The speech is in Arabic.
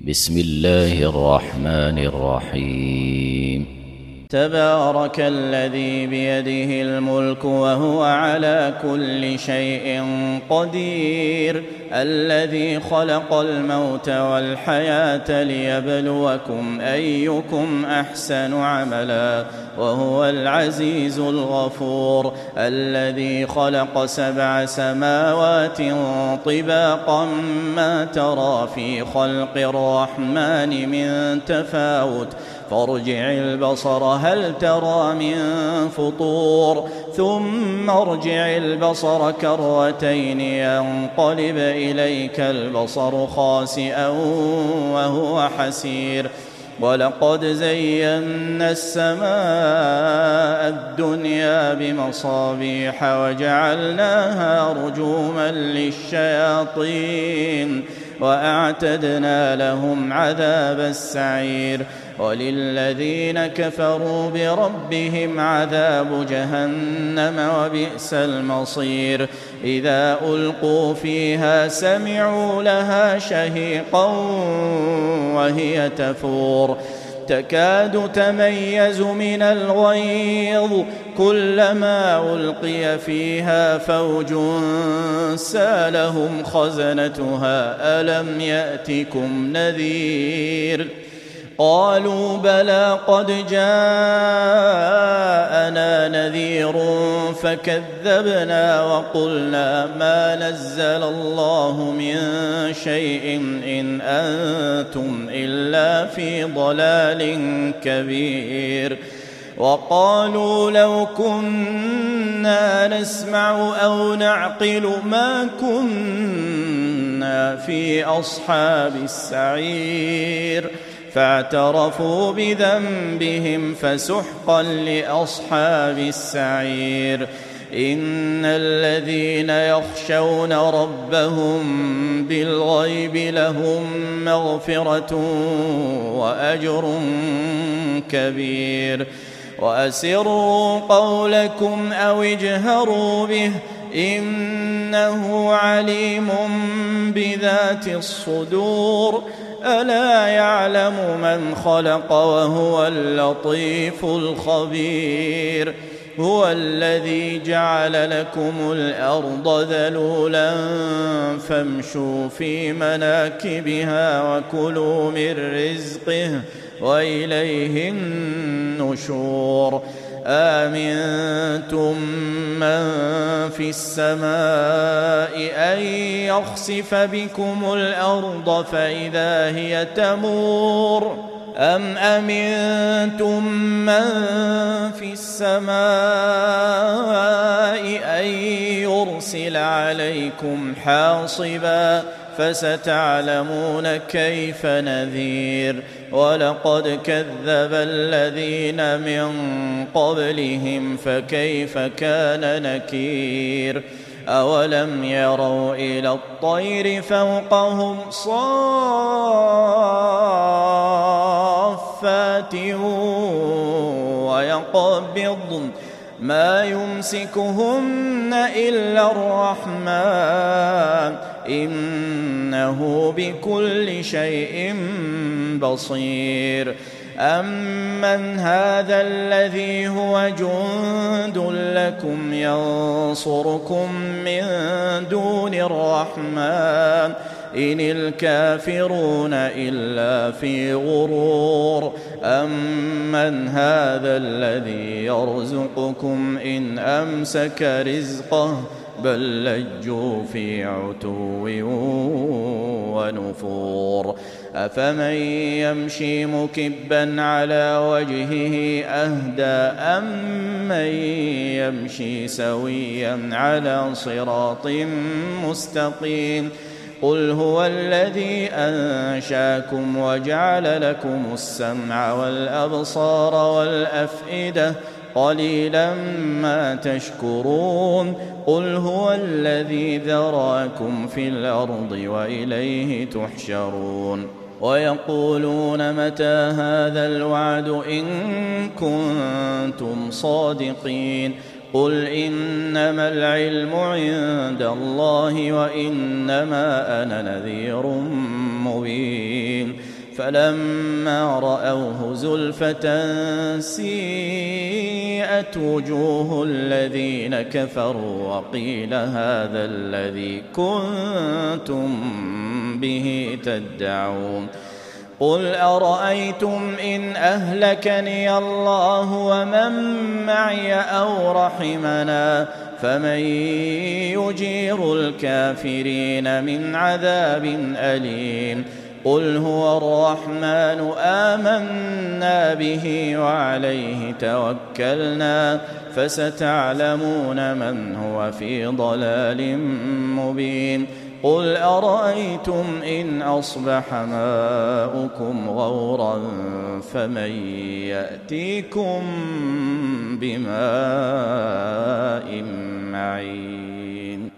بسم الله الرحمن الرحيم. تبارك الذي بيده الملك وهو على كل شيء قدير، الذي خلق الموت والحياة ليبلوكم أيكم أحسن عملا، وهو العزيز الغفور، الذي خلق 7 سماوات طباقا ما ترى في خلق الرحمن من تفاوت، فارجع البصر هل ترى من فطور، ثم ارجع البصر كرتين ينقلب إليك البصر خاسئا وهو حسير، ولقد زينا السماء الدنيا بمصابيح وجعلناها رجوما للشياطين وأعتدنا لهم عذاب السعير، وللذين كفروا بربهم عذاب جهنم وبئس المصير، إذا ألقوا فيها سمعوا لها شهيقا وهي تفور، تكاد تميز من الغيظ، كلما ألقي فيها فوج سالهم خزنتها ألم يأتكم نذير، قالوا بلى قد جاءنا نذير فكذبنا وقلنا ما نزل الله من شيء إن أنتم إلا في ضلال كبير، وقالوا لو كنا نسمع أو نعقل ما كنا في أصحاب السعير، فاعترفوا بذنبهم فسحقا لأصحاب السعير، إن الذين يخشون ربهم بالغيب لهم مغفرة وأجر كبير، وأسروا قولكم أو اجهروا به إنه عليم بذات الصدور، ألا يعلم من خلق وهو اللطيف الخبير، هو الذي جعل لكم الأرض ذلولا فامشوا في مناكبها وكلوا من رزقه وإليه النشور، آمنتم من في السماء أن يخسف بكم الأرض فإذا هي تمور، أم أمنتم من في السماء أن يرسل عليكم حاصبا، فستعلمون كيف نذير، ولقد كذب الذين من قبلهم فكيف كان نكير، أولم يروا إلى الطير فوقهم صافات ويقبضن ما يمسكهن إلا الرحمن إنه بكل شيء بصير، أمن هذا الذي هو جند لكم ينصركم من دون الرحمن إن الكافرون إلا في غرور، أمن هذا الذي يرزقكم إن أمسك رزقه بل لجوا في عتو ونفور، أفمن يمشي مكبا على وجهه أهدى أمن يمشي سويا على صراط مستقيم، قل هو الذي أنشاكم وجعل لكم السمع والأبصار والأفئدة قليلا ما تشكرون، قل هو الذي ذراكم في الأرض وإليه تحشرون، ويقولون متى هذا الوعد إن كنتم صادقين، قل إنما العلم عند الله وإنما أنا نذير مبين فلما رأوه زلفة سيئت وجوه الذين كفروا وقيل هذا الذي كنتم به تدعون قل أرأيتم إن أهلكني الله ومن معي أو رحمنا فمن يجير الكافرين من عذاب أليم قل هو الرحمن آمنا به وعليه توكلنا فستعلمون من هو في ضلال مبين قل أرأيتم إن أصبح ماؤكم غورا فمن يأتيكم بماء معين